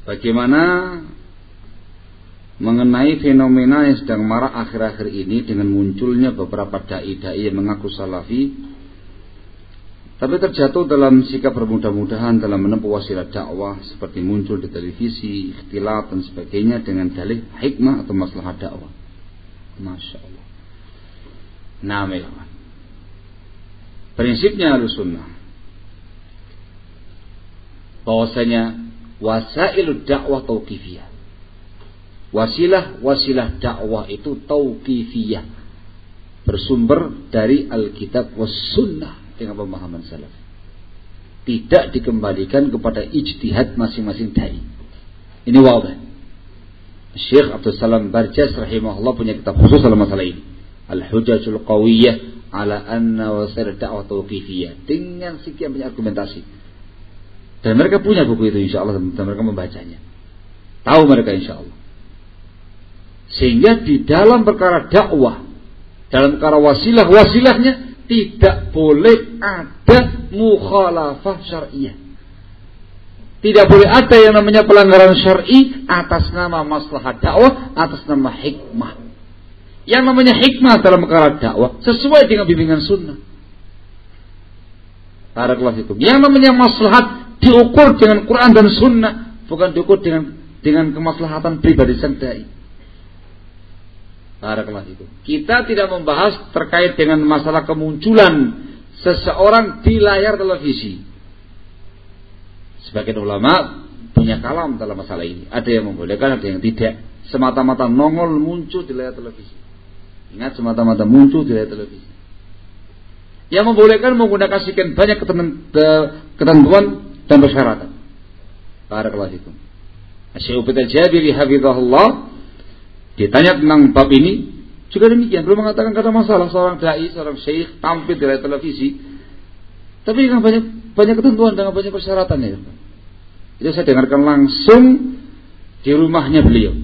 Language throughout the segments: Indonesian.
bagaimana mengenai fenomena yang sedang marak akhir-akhir ini dengan munculnya beberapa dai-dai yang mengaku salafi, tapi terjatuh dalam sikap bermudah-mudahan dalam menempuh wasilah dakwah seperti muncul di televisi, ikhtilat dan sebagainya dengan dalih hikmah atau maslahat dakwah. Masya Allah. Nah, prinsipnya Ahlussunnah bahwasanya wasailud dakwah tauqifiyah. Wasilah dakwah itu tauqifiyah, bersumber dari Alkitab was sunnah dengan pemahaman salaf. Tidak dikembalikan kepada ijtihad masing-masing dai. Ini wadah. Syekh Abdul Salam Barjas rahimahullah punya kitab khusus dalam masalah ini. Al-Hujajul Qawiyah ala anna wasail dakwah tauqifiyah, dengan sekian banyak argumentasi. Dan mereka punya buku itu insyaallah, dan mereka membacanya. Tahu mereka insyaallah. Sehingga di dalam perkara dakwah, dalam perkara wasilahnya tidak boleh ada mukhalafah syar'iyah. Tidak boleh ada yang namanya pelanggaran syar'i atas nama maslahat dakwah, atas nama hikmah. Yang namanya hikmah dalam perkara dakwah sesuai dengan bimbingan sunnah. Barakallahu fikum. Yang namanya maslahat diukur dengan Quran dan sunnah, bukan diukur dengan kemaslahatan pribadi sang dai. Barakallahu fikum. Kita tidak membahas terkait dengan masalah kemunculan seseorang di layar televisi. Sebagian ulama punya kalam dalam masalah ini. Ada yang membolehkan, ada yang tidak. Semata-mata nongol muncul di layar televisi. Ingat, semata-mata muncul di layar televisi. Yang membolehkan menggunakan sekian banyak ketentuan dan persyaratan. Barakallahu fikum. Syekh Ubaid Al-Jabiri hafizahullah ditanya tentang bab ini juga demikian, belum mengatakan kata masalah seorang dai, seorang syekh tampil di layar televisi, tapi dengan banyak ketentuan, dengan banyak persyaratan ya. Itu saya dengarkan langsung di rumahnya beliau.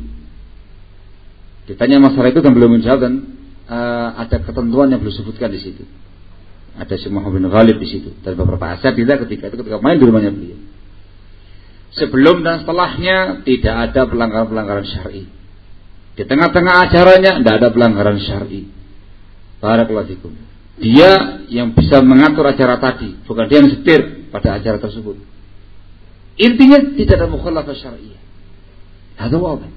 Ditanya masalah itu dan beliau menjawab, dan ada ketentuan yang beliau sebutkan di situ. Ada Syekh Muhammad bin Ghalib di situ dan beberapa asatidzah ketika main di rumahnya beliau. Sebelum dan setelahnya tidak ada pelanggaran syar'i. Di tengah-tengah acaranya tidak ada pelanggaran syar'i. Barakallahu fikum. Dia yang bisa mengatur acara tadi, bukan dia yang setir pada acara tersebut. Intinya tidak ada mukhalafah syar'iyyah. Hadza wadih.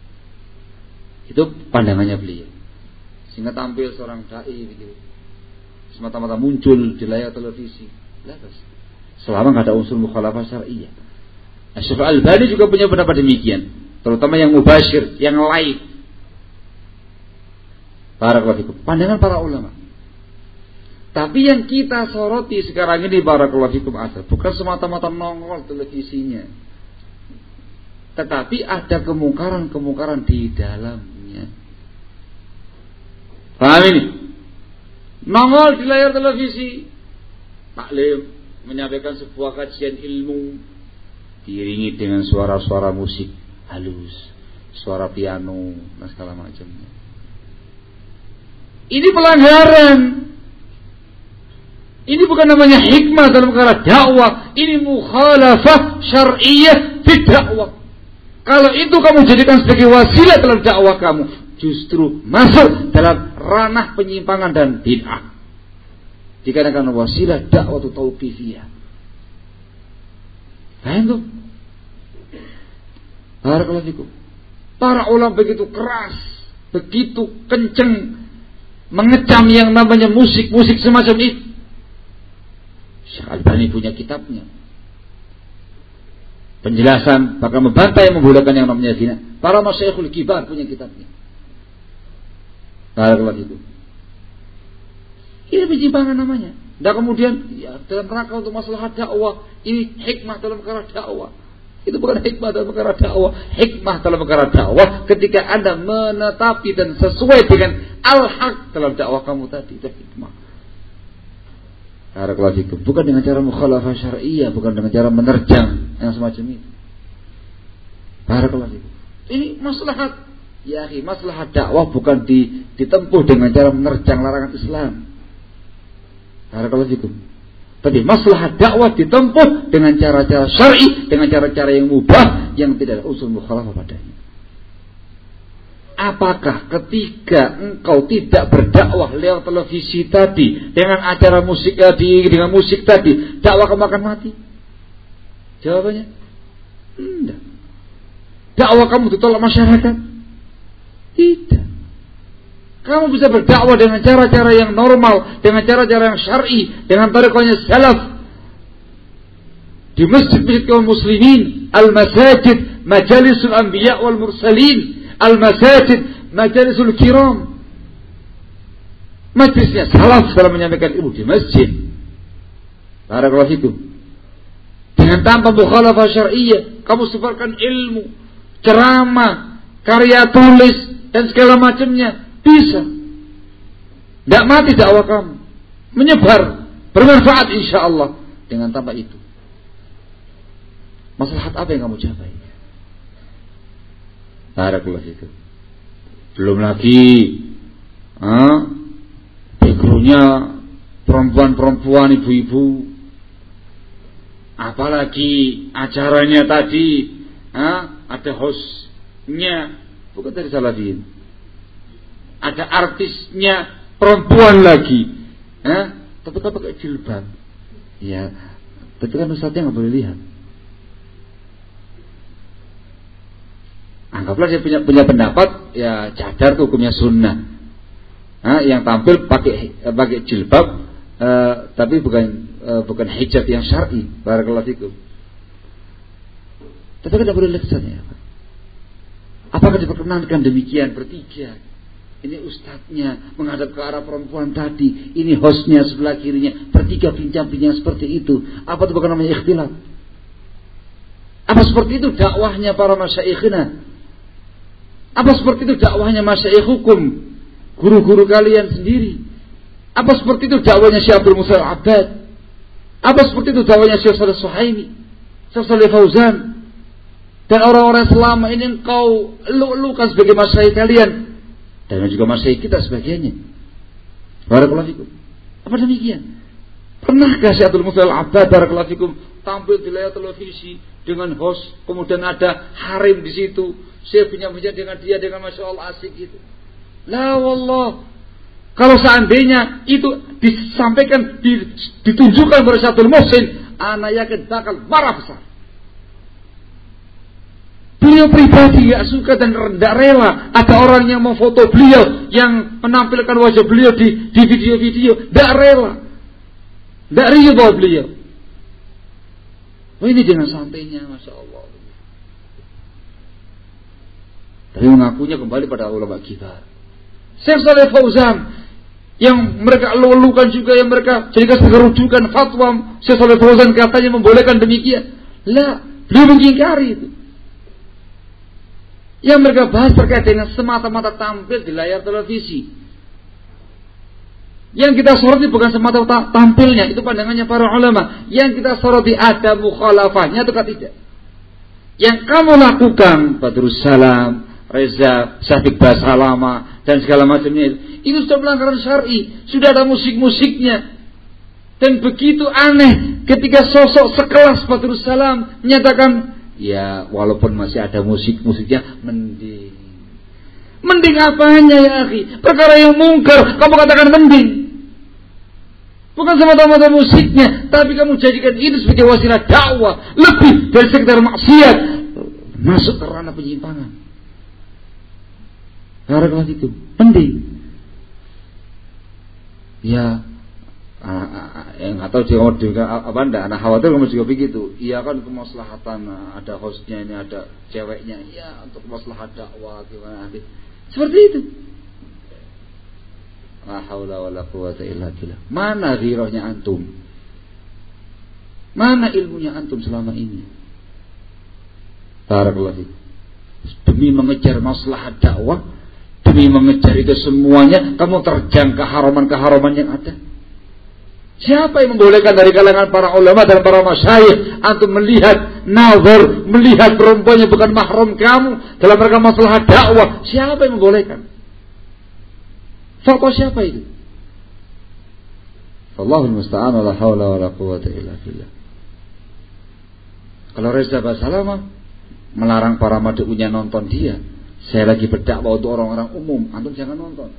Itu pandangannya beliau. Sehingga tampil seorang dai begitu, semata-mata muncul di layar televisi. Selama tidak ada unsur mukhalafah syar'iyyah. Syekh Al-Albani juga punya pendapat demikian, terutama yang mubashir, yang live. Barakallahu fikum. Pandangan para ulama. Tapi yang kita soroti sekarang ini barakallahu fikum ada bukan semata-mata nongol televisinya, tetapi ada kemungkaran-kemungkaran di dalamnya. Paham ini? Nongol di layar televisi, taklim, menyampaikan sebuah kajian ilmu, diiringi dengan suara-suara musik halus, suara piano dan segala macamnya. Ini pelanggaran. Ini bukan namanya hikmah dalam perkara dakwah. Ini mukhalafah syar'iyyah di dakwah. Kalau itu kamu jadikan sebagai wasilah dalam dakwah kamu, justru masuk dalam ranah penyimpangan dan bid'ah. Dikarenakan wasilah dakwah itu tauqifiyah. Paham tuh? Barakallahu fikum. Para ulama begitu keras, begitu kenceng mengecam yang namanya musik semacam itu. Syekh Al-Albani punya kitabnya. Penjelasan bahkan membantah yang membolehkan yang namanya zina. Para masyayikhul kibar punya kitabnya. Barakallahu fikum. Ini penyimpangan namanya. Dan kemudian ya, dalam rangka untuk masalah dakwah, ini hikmah dalam perkara dakwah. Itu bukan hikmah dalam perkara dakwah. Hikmah dalam perkara dakwah ketika Anda menetapi dan sesuai dengan al-haq dalam dakwah kamu tadi, itu hikmah. Bukan dengan cara mukhalafah syar'iyyah, bukan dengan cara menerjang yang semacam itu. Barakallahu fikum. Ini maslahat. Ya akhi, maslahat dakwah bukan ditempuh dengan cara menerjang larangan Islam. Barakallahu fikum. Tapi maslahat dakwah ditempuh dengan cara-cara syar'i, dengan cara-cara yang mubah, yang tidak ada unsur mukhalafah padanya. Apakah ketika engkau tidak berdakwah lewat televisi tadi, dengan acara musik tadi, dengan musik tadi, dakwah kamu akan mati? Jawabannya, tidak. Dakwah kamu ditolak masyarakat? Tidak. Kamu bisa berdakwah dengan cara-cara yang normal, dengan cara-cara yang syar'i, dengan tariqahnya salaf. Di masjid-masjid kaum muslimin, al-masajid, majalisul anbiya wal mursalin, al-masajid, majalisul kiram. Majlisnya salaf dalam menyampaikan ilmu di masjid. Barakallahu fikum. Dengan tanpa mukhalafah syar'iyyah, kamu sebarkan ilmu, ceramah, karya tulis dan segala macamnya. Bisa. Tidak mati dakwah kamu. Menyebar. Bermanfaat insyaAllah. Dengan tanpa itu. Maslahat apa yang kamu capai? Barakallahu fikum. Belum lagi backgroundnya perempuan-perempuan, ibu-ibu. Apalagi acaranya tadi ada hostnya. Bukan dari Salafiyin. Ada artisnya perempuan lagi, tapi kan pakai jilbab, ya. Tapi kan ustadznya nggak boleh lihat. Anggaplah dia punya pendapat, ya cadar tuh hukumnya sunnah. Yang tampil pakai jilbab, tapi bukan hijab yang syar'i. Barakallahu fikum. Tapi kan tidak boleh lihat ustadznya. Apakah diperkenankan demikian bertiga? Ini ustadznya menghadap ke arah perempuan tadi, ini hostnya sebelah kirinya, bertiga bincang-bincang seperti itu. Apa itu bukan namanya ikhtilaf? Apa seperti itu dakwahnya para masyaikhina? Apa seperti itu dakwahnya masyaikh hukum, guru-guru kalian sendiri? Apa seperti itu dakwahnya Syekh Abdul Musa Al-Abbad? Apa seperti itu dakwahnya Syekh Shalih Suhaimi, Syekh Shalih Fauzan, dan orang-orang selama ini engkau elu-elukan sebagai masyaikh kalian? Dan juga masyayikh kita sebagainya. Barakallahu fikum. Apa demikian? Pernahkah Syekh Abdul Musa Al-Abbad barakallahu fikum tampil di layar televisi dengan host, kemudian ada harim di situ, saya bincang-bincang dengan dia dengan masya Allah asik gitu? La wallah. Kalau seandainya itu disampaikan, ditunjukkan kepada Syekh Abdul Muhsin, ana yakin bakal marah besar. Beliau pribadi gak suka dan tidak rela ada orang yang memfoto beliau, yang menampilkan wajah beliau di video-video. Tidak rela, tidak ridho beliau. Ini dengan santainya, masya Allah. Tapi mengakunya kembali pada ulama kita. Syekh Shalih Fauzan yang mereka lulukan juga, yang mereka jadikan sebagai rujukan fatwa. Syekh Shalih Fauzan katanya membolehkan demikian. Lah, beliau mengingkari itu. Yang mereka bahas terkait dengan semata-mata tampil di layar televisi. Yang kita soroti bukan semata-mata tampilnya, itu pandangannya para ulama. Yang kita soroti ada mukhalafahnya atau tidak. Yang kamu lakukan, Badrus Salam, Reza, Syafiq Basalama, dan segala macamnya itu sudah pelanggaran syar'i, sudah ada musik-musiknya. Dan begitu aneh ketika sosok sekelas Badrus Salam menyatakan, ya walaupun masih ada musik-musiknya, mending apanya ya akhi? Perkara yang mungkar kamu katakan mending. Bukan semata-mata musiknya, tapi kamu jadikan itu sebagai wasilah dakwah, lebih dari sekedar maksiat, masuk ke ranah penyimpangan. Karena itu mending. Ya yang atau juga apa ndak, anak khawatir kamu juga begitu. Iya kan kemaslahatan, ada hostnya ini, ada ceweknya, iya untuk maslahat dakwah gimana nanti. Seperti itu. La haula wala quwwata illa billah. Mana ghirahnya antum? Mana ilmunya antum selama ini? Barakallahu fiik. Demi mengejar maslahat dakwah, demi mengejar itu semuanya, kamu terjang keharaman-keharaman yang ada. Siapa yang membolehkan dari kalangan para ulama dan para masyayikh antum melihat nazar, melihat perempuan yang bukan mahram kamu dalam rangka masalah dakwah? Siapa yang membolehkan? Fatwa siapa itu? Wallahul musta'an wa la haula wa la quwwata illa billah. Kalau Reza Basalama melarang para mad'unya nonton dia, saya lagi berdakwah untuk orang-orang umum, antum jangan nonton.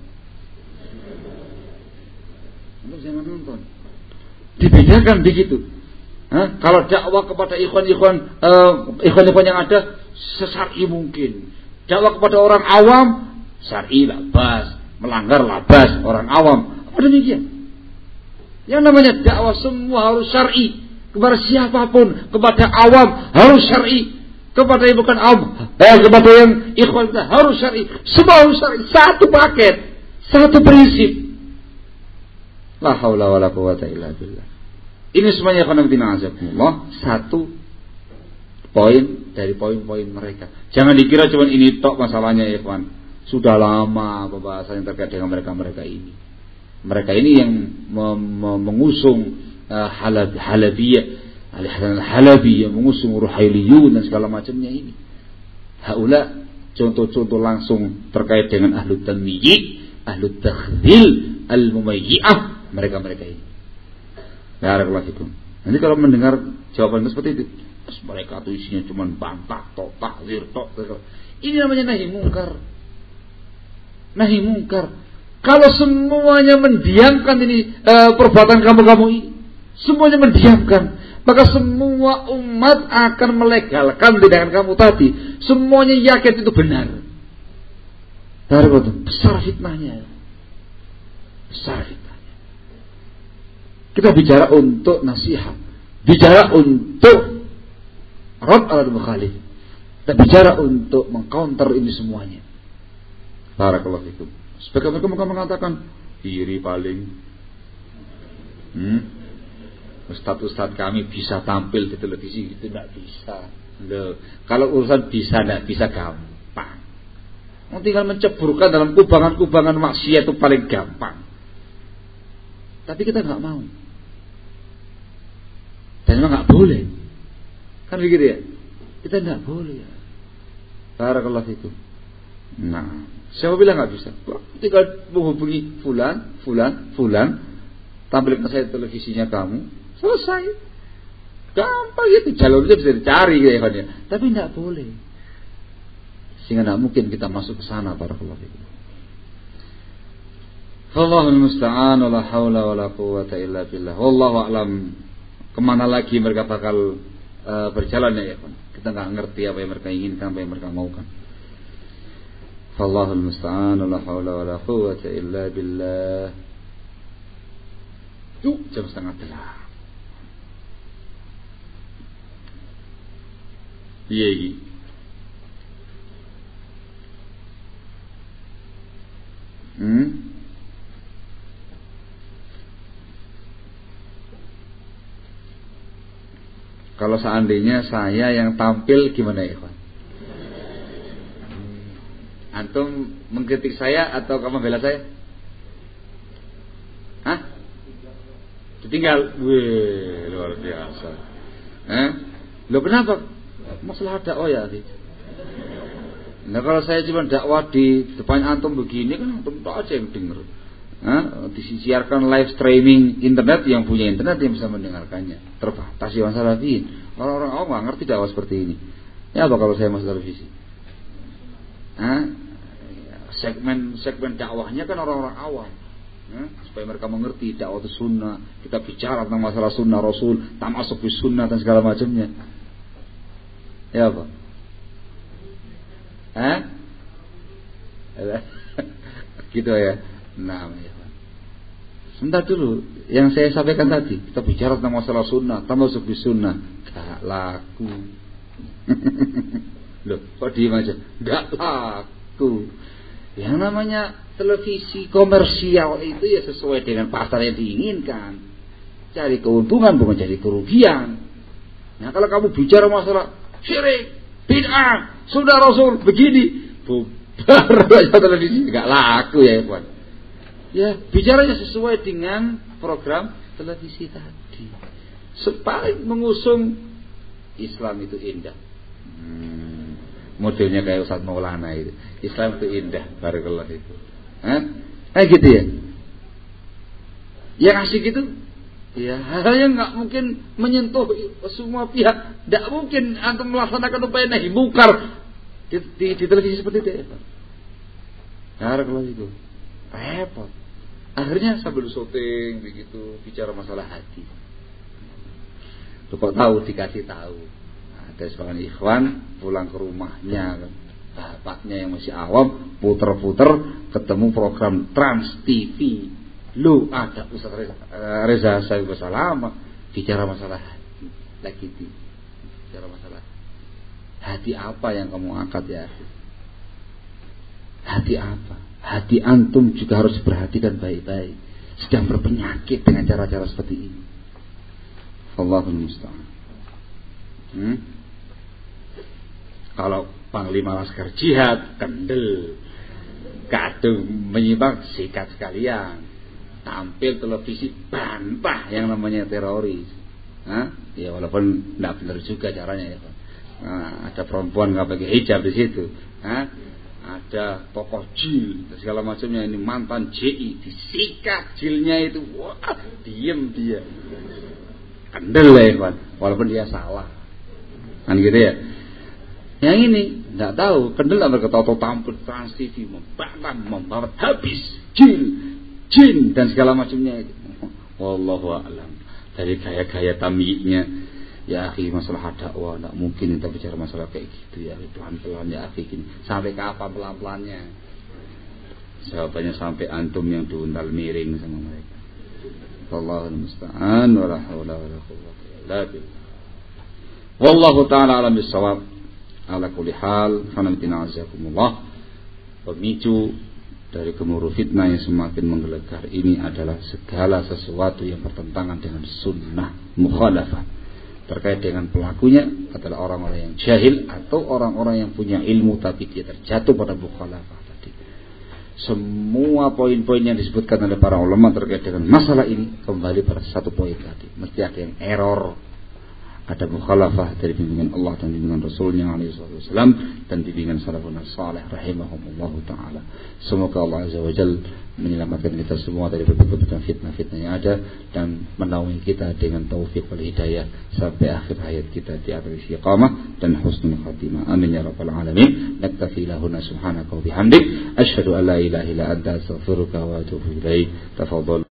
Antum jangan nonton. Dibedakan begitu. Kalau dakwah kepada ikhwan yang ada sesar'i mungkin. Dakwah kepada orang awam syar'i labas, melanggar labas orang awam. Apa demikian? Yang namanya dakwah semua harus syar'i. Kepada siapapun, kepada awam harus syar'i. Kepada yang bukan awam, kepada yang ikhwan harus syar'i. Semua harus syar'i. Satu paket, satu prinsip. La haula wa la quwwata illa billah. Ini semuanya satu poin dari poin-poin mereka. Jangan dikira cuma ini tok masalahnya ya ikhwan. Sudah lama pembahasan yang terkait dengan mereka ini. Mereka ini yang mengusung Halabiyah, Al-Halabi yang mengusung Ruhailiyun dan segala macamnya ini. Haula contoh-contoh langsung terkait dengan Ahlut Tanmiyyi, Ahlut Takhdhil, Al-Mumayyi'ah, mereka ini. Barakallahu fikum. Nanti kalau mendengar jawaban seperti itu, mereka itu isinya cuma bantah, takzir, ini namanya nahi mungkar. Kalau semuanya mendiamkan ini perbuatan kamu ini, semuanya mendiamkan, maka semua umat akan melegalkan tindakan kamu tadi. Semuanya yakin itu benar. Besar fitnahnya. Kita bicara untuk nasihat, bicara untuk rad al-mukhalif, kita bicara untuk mengcounter ini semuanya. Barakallahu fikum. Sebagai mereka mengatakan diri paling Ustadz kami bisa tampil di televisi, itu tidak bisa. Loh, kalau urusan bisa tidak bisa gampang. Tinggal menceburkan dalam kubangan-kubangan maksiat itu paling gampang. Tapi kita nggak mau. Dan memang nggak boleh. Kan begitu ya? Kita nggak boleh. Barakallahu fikum. Nah, siapa bilang nggak bisa? Tinggal menghubungi fulan, tampilkan saya televisinya kamu, selesai. Gampang itu, jalurnya bisa dicari ya. Tapi tidak boleh. Sehingga tidak mungkin kita masuk ke sana. Barakallahu fikum. Allahul musta'an, la haula wala quwwata illa billah. Wallahu a'lam. Kemana lagi mereka bakal berjalan ya, kita nggak ngerti apa yang mereka inginkan, apa yang mereka maukan. Allahul musta'an, la haula wala quwwata illa billah. Jam 7:30. Iya. Kalau seandainya saya yang tampil gimana ya, Pak? Antum mengkritik saya atau kamu bela saya? Hah? Ditinggal? Wih, luar biasa. Loh kenapa? Masalah dakwah ya. Nah kalau saya cuma dakwah di depan antum begini kan antum tak aja yang dengar. Disiarkan live streaming internet, yang punya internet yang bisa mendengarkannya. Terbatas ya masalah ini. Orang-orang awam nggak ngerti dakwah seperti ini. Ya apa kalau saya masuk televisi? Segmen dakwahnya kan orang-orang awam. Supaya mereka mengerti dakwah itu sunnah. Kita bicara tentang masalah sunnah Rasul, tamasuk bis sunnah dan segala macamnya. Ya apa? Gitu ya. Nah, ya. Sebentar dulu, yang saya sampaikan tadi, kita bicara tentang masalah sunnah, tamasuk bis sunnah, gak laku. Loh, kok diem aja? Gak laku. Yang namanya televisi komersial itu ya sesuai dengan pasar yang diinginkan. Cari keuntungan bukan cari kerugian. Nah kalau kamu bicara masalah syirik, bid'ah, sunnah Rasul begini, bubar televisi, gak laku ya Ikhwan. Ya bicaranya sesuai dengan program televisi tadi. Paling mengusung Islam itu indah. Modelnya kayak Ustaz Maulana itu. Islam itu indah, barakallahu itu. Gitu ya. Yang asik itu Ya, hal-hal yang nggak mungkin menyentuh semua pihak. Tidak mungkin antum melaksanakan upaya nahi mungkar di televisi seperti itu. Nah, kalau itu repot. Akhirnya sambil syuting begitu bicara masalah hati. Lu kok tahu dikasih tahu. Ada sebagian ikhwan pulang ke rumahnya kan. Bapaknya yang masih awam puter-puter ketemu program Trans TV. Lu ada Ustaz Reza Sayyid Salama bicara masalah hati lagi bicara masalah hati apa yang kamu angkat ya? Hati apa? Hati antum juga harus diperhatikan baik-baik. Sedang berpenyakit dengan cara-cara seperti ini. Allahul musta'an. Kalau Panglima Laskar Jihad kendel kadung menyimak sikat sekalian. Tampil televisi bantah yang namanya teroris. Ya walaupun tidak benar juga caranya ya Pak. Ada perempuan nggak pakai hijab di situ. Ada tokoh jil segala macamnya, ini mantan JI disikat jilnya itu, wah diem dia. Kendel ya Pak. Walaupun dia salah. Kan gitu ya. Yang ini tidak tahu kendel atau tampil Trans TV membantah, membabat habis jin dan segala macamnya itu. Wallahu a'lam. Dari gaya-gaya tamyi'nya, ya akhi masalah dakwah enggak mungkin kita bicara masalah kayak gitu ya. Pelan-pelan ya akhi gini. Sampai kapan pelan-pelannya? Jawabannya sampai antum yang diuntal miring sama mereka. Wallahul musta'an wala haula wala quwwata illa billah. Wallahu ta'ala alam bisawab. Ala kulli hal, khanatina azakumullah. Pemicu dari gemuruh fitnah yang semakin menggelegar ini adalah segala sesuatu yang bertentangan dengan sunnah mukhalafah. Terkait dengan pelakunya adalah orang-orang yang jahil atau orang-orang yang punya ilmu tapi dia terjatuh pada mukhalafah tadi. Semua poin-poin yang disebutkan oleh para ulama terkait dengan masalah ini kembali pada satu poin tadi. Mesti ada yang error. Ada mukhalafah dari bimbingan Allah dan bimbingan Rasulnya alaihi wasallam dan bimbingan salafun salih rahimahumullah ta'ala. Semoga Allah azza wa jalla menyelamatkan kita semua dari berbagai macam fitnah-fitnah yang ada dan menaungi kita dengan taufik wal hidayah sampai akhir hayat kita di atas istiqamah dan husnul khatimah. Amin ya rabbal alamin. Naktafi lahuna subhanaka wa bihamdik asyhadu an la ilaha illa anta astaghfiruka wa atubu ilaik. Tafadhal.